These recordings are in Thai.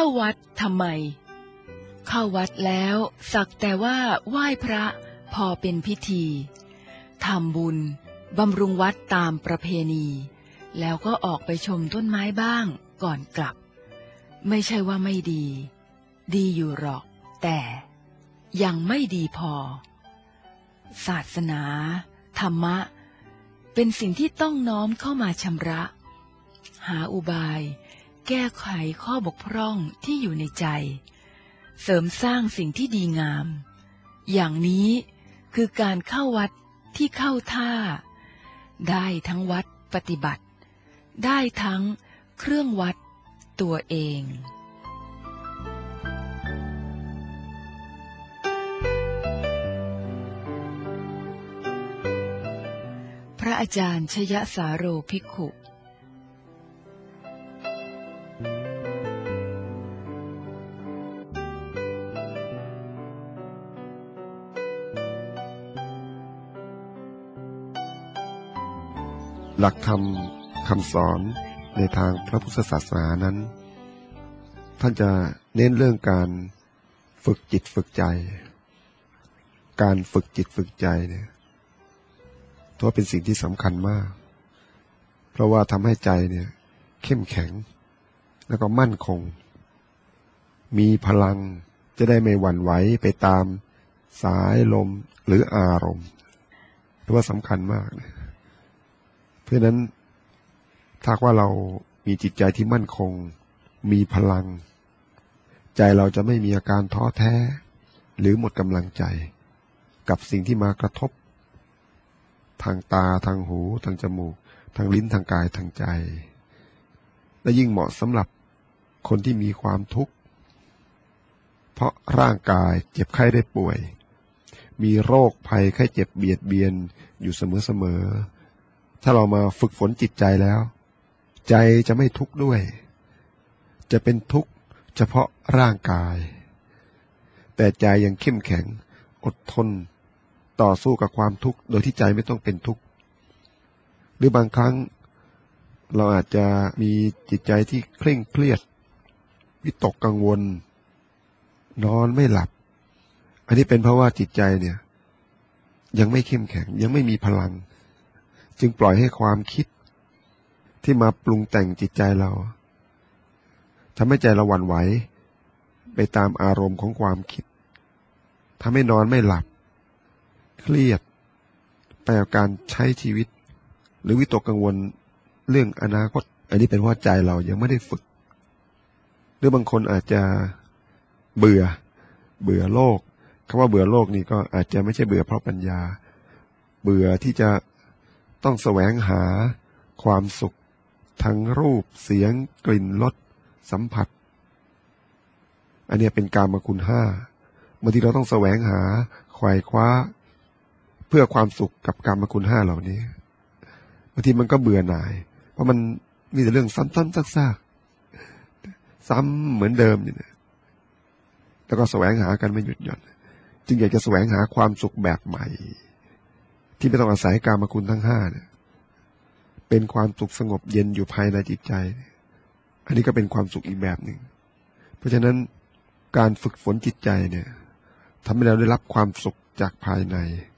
วัดทำไมเข้าวัดแล้วสักแต่ว่าไหว้พระพอเป็นพิธีทำบุญบำรุงวัดตามประเพณีแล้วก็ออกไปชมต้นไม้บ้างก่อนกลับไม่ใช่ว่าไม่ดีดีอยู่หรอกแต่ยังไม่ดีพอศาสนาธรรมะเป็นสิ่งที่ต้องน้อมเข้ามาชำระหาอุบายแก้ไขข้อบกพร่องที่อยู่ในใจเสริมสร้างสิ่งที่ดีงามอย่างนี้คือการเข้าวัดที่เข้าท่าได้ทั้งวัดปฏิบัติได้ทั้งเครื่องวัดตัวเองพระอาจารย์ชยสาโรภิกขุหลักธรรมคำสอนในทางพระพุทธศาสนานั้นท่านจะเน้นเรื่องการฝึกจิตฝึกใจการฝึกจิตฝึกใจเนี่ยถือว่าเป็นสิ่งที่สำคัญมากเพราะว่าทำให้ใจเนี่ยเข้มแข็งแล้วก็มั่นคงมีพลังจะได้ไม่หวั่นไหวไปตามสายลมหรืออารมณ์ถือว่าสำคัญมากเพราะฉะนั้นถ้าว่าเรามีจิตใจที่มั่นคงมีพลังใจเราจะไม่มีอาการท้อแท้หรือหมดกำลังใจกับสิ่งที่มากระทบทางตาทางหูทางจมูกทางลิ้นทางกายทางใจและยิ่งเหมาะสำหรับคนที่มีความทุกข์เพราะร่างกายเจ็บไข้ได้ป่วยมีโรคภัยไข้เจ็บเบียดเบียนอยู่เสมอถ้าเรามาฝึกฝนจิตใจแล้วใจจะไม่ทุกข์ด้วยจะเป็นทุกข์เฉพาะร่างกายแต่ใจยังเข้มแข็งอดทนต่อสู้กับความทุกข์โดยที่ใจไม่ต้องเป็นทุกข์หรือบางครั้งเราอาจจะมีจิตใจที่เคร่งเครียดวิตกกังวลนอนไม่หลับอันนี้เป็นเพราะว่าจิตใจเนี่ยยังไม่เข้มแข็งยังไม่มีพลังจึงปล่อยให้ความคิดที่มาปรุงแต่งจิตใจเราทำให้ใจเราหวั่นไหวไปตามอารมณ์ของความคิดทำให้นอนไม่หลับเครียดไปกับการใช้ชีวิตหรือวิตกกังวลเรื่องอนาคตอันนี้เป็นเพราะใจเรายังไม่ได้ฝึกหรือบางคนอาจจะเบื่อโลกคำว่าเบื่อโลกนี่ก็อาจจะไม่ใช่เบื่อเพราะปัญญาเบื่อที่จะต้องแสวงหาความสุขทั้งรูปเสียงกลิ่นรสสัมผัสอันนี้เป็นกามคุณห้าบางทีเราต้องแสวงหาไขว่คว้าเพื่อความสุขกับกามคุณห้าเหล่านี้บางทีมันก็เบื่อหน่ายเพราะมันมีแต่เรื่องซ้ำๆซากๆซ้ำเหมือนเดิมนี่นะแล้วก็แสวงหากันไม่หยุดหย่อนจึงอยากจะแสวงหาความสุขแบบใหม่ที่ไม่ต้องอาศัยกามคุณทั้งห้าเนี่ยเป็นความสุขสงบเย็นอยู่ภายในจิตใจอันนี้ก็เป็นความสุขอีกแบบหนึ่งเพราะฉะนั้นการฝึกฝนจิตใจเนี่ยทำให้เราได้รับความสุขจากภายใน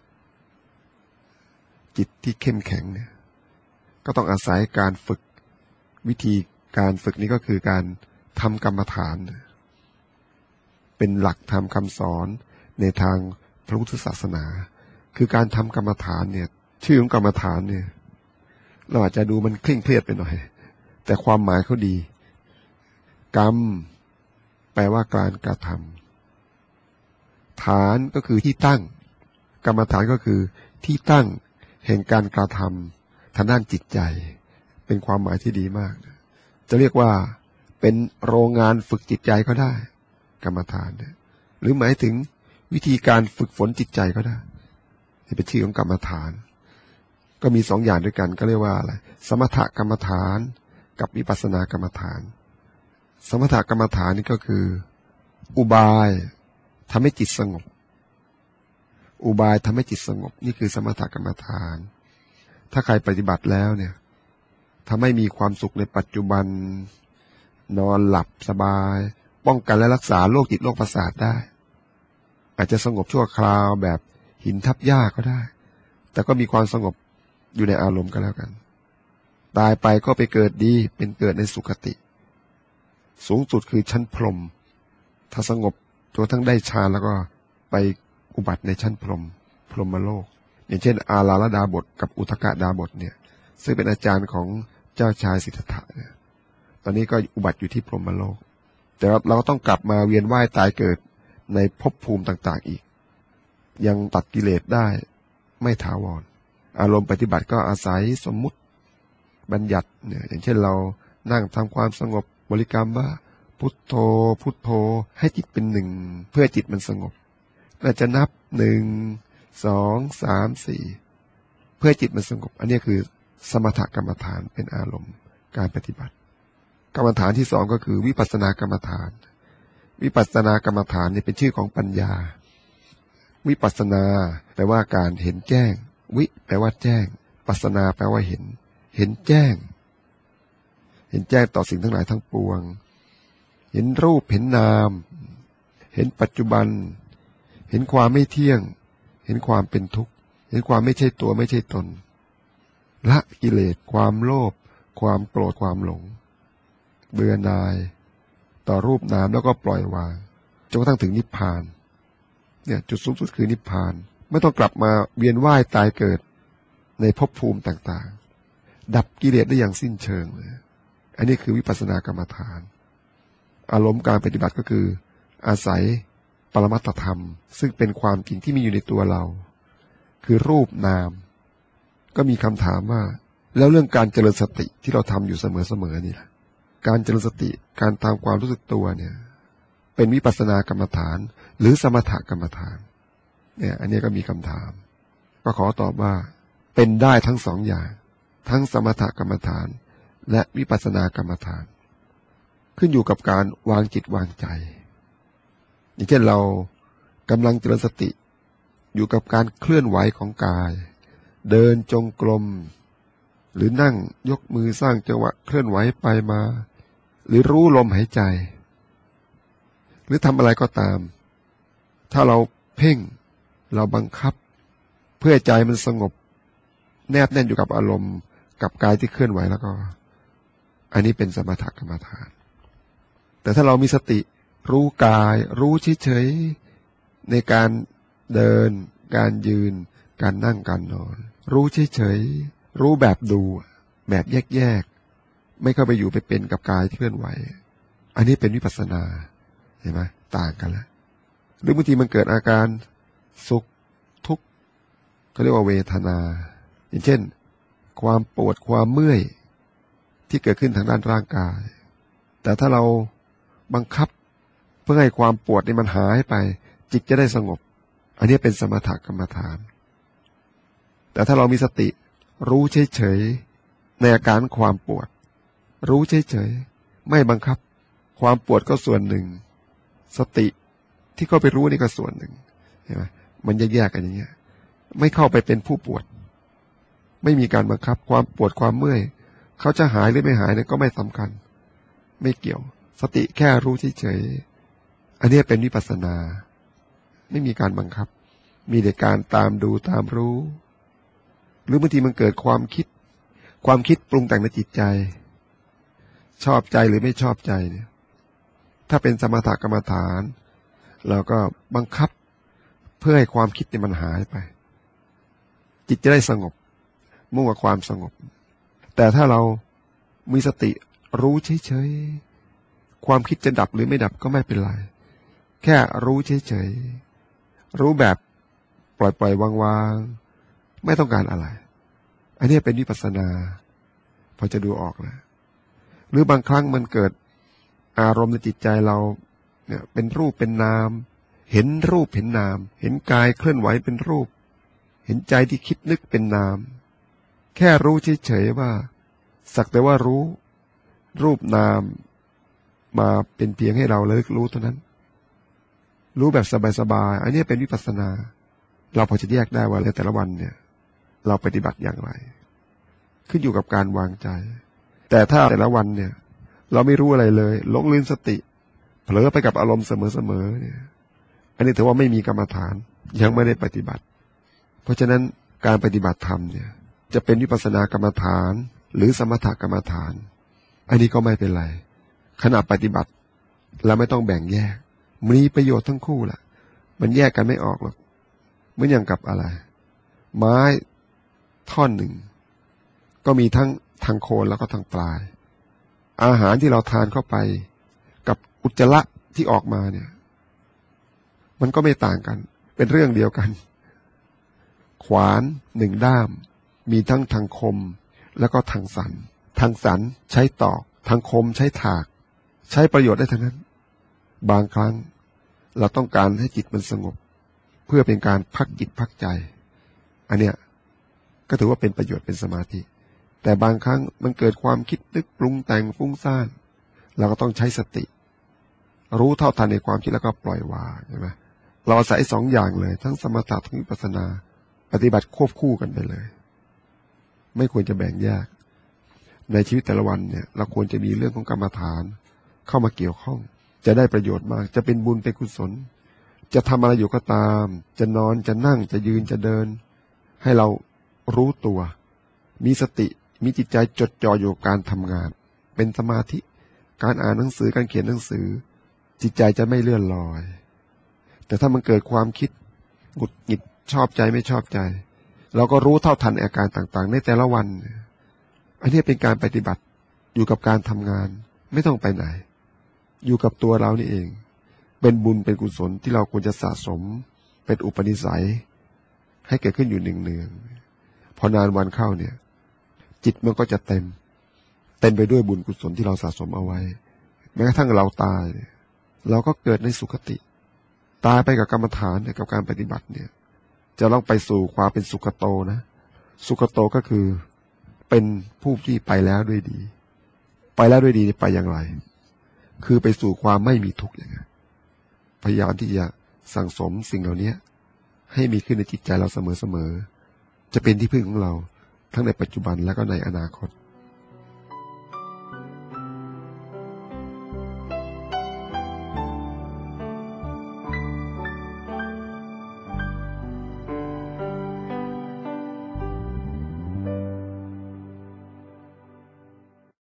จิตที่เข้มแข็งเนี่ยก็ต้องอาศัยการฝึกวิธีการฝึกนี้ก็คือการทำกรรมฐานเป็นหลักธรรมคำสอนในทางพระพุทธศาสนาคือการทำกรรมฐานเนี่ยชื่อของกรรมฐานเนี่ยเราอาจจะดูมันเคร่งเครียดไปหน่อยแต่ความหมายเขาดีกรรมแปลว่าการกระทำฐานก็คือที่ตั้งกรรมฐานก็คือที่ตั้งแห่งการกระทำทางด้านจิตใจเป็นความหมายที่ดีมากจะเรียกว่าเป็นโรงงานฝึกจิตใจก็ได้กรรมฐานหรือหมายถึงวิธีการฝึกฝนจิตใจก็ได้ที่เป็นชื่อของกรรมฐานก็มี2 อย่างด้วยกันก็เรียกว่าอะไรสมถกรรมฐานกับวิปัสสนากรรมฐานสมถกรรมฐานนี่ก็คืออุบายทำให้จิตสงบอุบายทำให้จิตสงบนี่คือสมถกรรมฐานถ้าใครปฏิบัติแล้วเนี่ยทำให้มีความสุขในปัจจุบันนอนหลับสบายป้องกันและรักษาโรคจิตโรคประสาทได้อาจจะสงบชั่วคราวแบบหินทับหญ้าก็ได้แต่ก็มีความสงบอยู่ในอารมณ์ก็แล้วกันตายไปก็ไปเกิดดีเป็นเกิดในสุคติสูงสุดคือชั้นพรหมถ้าสงบจนทั้งได้ฌานแล้วก็ไปอุบัติในชั้นพรหมโลกอย่างเช่นอาราลดาบทกับอุทกดาบทเนี่ยซึ่งเป็นอาจารย์ของเจ้าชายสิทธัตถะเนี่ยตอนนี้ก็อุบัติอยู่ที่พรหมโลกแต่เราก็ต้องกลับมาเวียนว่ายตายเกิดในภพภูมิต่างๆอีกยังตัดกิเลสได้ไม่ถาวรอารมณ์ปฏิบัติก็อาศัยสมมุติบัญญัติเนี่ยอย่างเช่นเรานั่งทำความสงบบริกรรมว่าพุทโธพุทโธให้จิตเป็นหนึ่งเพื่อจิตมันสงบเราจะนับ1 2 3 4เพื่อจิตมันสงบอันนี้คือสมถกรรมฐานเป็นอารมณ์การปฏิบัติกรรมฐานที่2ก็คือวิปัสสนากรรมฐานวิปัสสนากรรมฐานนี่เป็นชื่อของปัญญาวิปัสสนาแปลว่าการเห็นแจ้งวิแปลว่าแจ้งปัสสนาแปลว่าเห็นแจ้งต่อสิ่งทั้งหลายทั้งปวงเห็นรูปเห็นนามเห็นปัจจุบันเห็นความไม่เที่ยงเห็นความเป็นทุกข์เห็นความไม่ใช่ตัวไม่ใช่ตนละกิเลสความโลภความโกรธความหลงเบื่อหน่ายต่อรูปนามแล้วก็ปล่อยวางจนกระทั่งถึงนิพพานเนี่ยจุดสูงสุดคือนิพพานไม่ต้องกลับมาเวียนว่ายตายเกิดในภพภูมิต่างๆดับกิเลสได้อย่างสิ้นเชิงเลยอันนี้คือวิปัสสนากรรมฐานอารมณ์การปฏิบัติก็คืออาศัยปรมัตถธรรมซึ่งเป็นความจริงที่มีอยู่ในตัวเราคือรูปนามก็มีคำถามว่าแล้วเรื่องการเจริญสติที่เราทำอยู่เสมอๆนี่ล่ะการเจริญสติการตามความรู้สึกตัวเนี่ยเป็นวิปัสสนากรรมฐานหรือสมถกรรมฐานเนี่ยอันนี้ก็มีคำถามก็ขอตอบว่าเป็นได้ทั้งสองอย่างทั้งสมถกรรมฐานและวิปัสสนากรรมฐานขึ้นอยู่กับการวางจิตวางใจอย่างเช่นเรากำลังเจริญสติอยู่กับการเคลื่อนไหวของกายเดินจงกรมหรือนั่งยกมือสร้างจังหวะเคลื่อนไหวไปมาหรือรู้ลมหายใจหรือทำอะไรก็ตามถ้าเราเพ่งเราบังคับเพื่อใจมันสงบแนบแน่นอยู่กับอารมณ์กับกายที่เคลื่อนไหวแล้วก็อันนี้เป็นสมถกรรมฐานแต่ถ้าเรามีสติรู้กายรู้เฉยๆในการเดินการยืนการนั่งการนอนรู้เฉยๆรู้แบบดูแบบแยกๆไม่เข้าไปอยู่ไปเป็นกับกายที่เคลื่อนไหวอันนี้เป็นวิปัสสนาเห็นไหมต่างกันแล้วหรือบางทีมันเกิดอาการสุขทุกข์เขาเรียกว่าเวทนาอย่างเช่นความปวดความเมื่อยที่เกิดขึ้นทางด้านร่างกายแต่ถ้าเราบังคับเพื่อให้ความปวดนี่มันหายไปจิตจะได้สงบอันนี้เป็นสมถกรรมฐานแต่ถ้าเรามีสติรู้เฉยๆในอาการความปวดรู้เฉยๆไม่บังคับความปวดก็ส่วนหนึ่งสติที่เข้าไปรู้นี่ก็ส่วนหนึ่งเห็นไหมมันแยกๆกันอย่างเงี้ยไม่เข้าไปเป็นผู้ปวดไม่มีการบังคับความปวดความเมื่อยเขาจะหายหรือไม่หายเนี่ยก็ไม่สำคัญไม่เกี่ยวสติแค่รู้เฉยๆอันนี้เป็นวิปัสสนาไม่มีการบังคับมีแต่การตามดูตามรู้หรือบางทีมันเกิดความคิดปรุงแต่งในจิตใจชอบใจหรือไม่ชอบใจเนี่ยถ้าเป็นสมถกรรมฐานเราก็บังคับเพื่อให้ความคิดเนี่ยมันหายไปจิตจะได้สงบมุ่งกับความสงบแต่ถ้าเรามีสติรู้เฉยๆความคิดจะดับหรือไม่ดับก็ไม่เป็นไรแค่รู้เฉยๆรู้แบบปล่อยๆวางๆไม่ต้องการอะไรอันนี้เป็นวิปัสสนาพอจะดูออกนะหรือบางครั้งมันเกิดอารมณ์ในจิตใจเราเนี่ยเป็นรูปเป็นนามเห็นรูปเห็นนามเห็นกายเคลื่อนไหวเป็นรูปเห็นใจที่คิดนึกเป็นนามแค่รู้เฉยๆว่าสักแต่ว่ารู้รูปนามมาเป็นเพียงให้เราระลึกรู้เท่านั้นรู้แบบสบายๆอันนี้เป็นวิปัสสนาเราพอจะแยกได้ว่าในแต่ละวันเนี่ยเราปฏิบัติอย่างไรขึ้นอยู่กับการวางใจแต่ถ้าแต่ละวันเนี่ยเราไม่รู้อะไรเลยหลงลืมสติเผลอไปกับอารมณ์เสมอๆเนี่ยอันนี้ถือว่าไม่มีกรรมฐานยังไม่ได้ปฏิบัติเพราะฉะนั้นการปฏิบัติธรรมเนี่ยจะเป็นวิปัสสนากรรมฐานหรือสมถกรรมฐานอันนี้ก็ไม่เป็นไรขณะปฏิบัติเราไม่ต้องแบ่งแยกมีประโยชน์ทั้งคู่แหละมันแยกกันไม่ออกหรอกเหมือนอย่างกับอะไรไม้ท่อนหนึ่งก็มีทั้งทางโคนแล้วก็ทางปลายอาหารที่เราทานเข้าไปกับอุจจาระที่ออกมาเนี่ยมันก็ไม่ต่างกันเป็นเรื่องเดียวกันขวานหนึ่งด้ามมีทั้งทางคมแล้วก็ทางสันทางสันใช้ตอกทางคมใช้ถากใช้ประโยชน์ได้ทั้งนั้นบางครั้งเราต้องการให้จิตมันสงบเพื่อเป็นการพักจิตพักใจอันเนี้ยก็ถือว่าเป็นประโยชน์เป็นสมาธิแต่บางครั้งมันเกิดความคิดนึกปรุงแต่งฟุ้งซ่านเราก็ต้องใช้สติรู้เท่าทันในความคิดแล้วก็ปล่อยวางใช่ไหมเราอาศัยสองอย่างเลยทั้งสมถะทั้งวิปัสสนาปฏิบัติควบคู่กันไปเลยไม่ควรจะแบ่งแยกในชีวิตแต่ละวันเนี่ยเราควรจะมีเรื่องของกรรมฐานเข้ามาเกี่ยวข้องจะได้ประโยชน์มากจะเป็นบุญเป็นกุศลจะทำอะไรอยู่ก็ตามจะนอนจะนั่งจะยืนจะเดินให้เรารู้ตัวมีสติมีจิตใจจดจ่ออยู่กับการทำงานเป็นสมาธิการอ่านหนังสือการเขียนหนังสือจิตใจจะไม่เลื่อนลอยแต่ถ้ามันเกิดความคิดหงุดหงิดชอบใจไม่ชอบใจเราก็รู้เท่าทันอาการต่างๆในแต่ละวันอันนี้เป็นการปฏิบัติอยู่กับการทำงานไม่ต้องไปไหนอยู่กับตัวเรานี่เองเป็นบุญเป็นกุศลที่เราควรจะสะสมเป็นอุปนิสัยให้เกิดขึ้นอยู่เนืองๆพอนานวันเข้าเนี่ยจิตมันก็จะเต็มไปด้วยบุญกุศลที่เราสะสมเอาไว้แม้กระทั่งเราตายเราก็เกิดในสุคติตายไปกับกรรมฐานกับการปฏิบัติเนี่ยจะต้องไปสู่ความเป็นสุขโตนะสุขโตก็คือเป็นผู้ที่ไปแล้วด้วยดีไปแล้วด้วยดีไปอย่างไรคือไปสู่ความไม่มีทุกข์อย่างนี้พยายามที่จะสั่งสมสิ่งเหล่านี้ให้มีขึ้นในจิตใจเราเสมอๆจะเป็นที่พึ่งของเราทั้งในปัจจุบันและก็ในอนาคต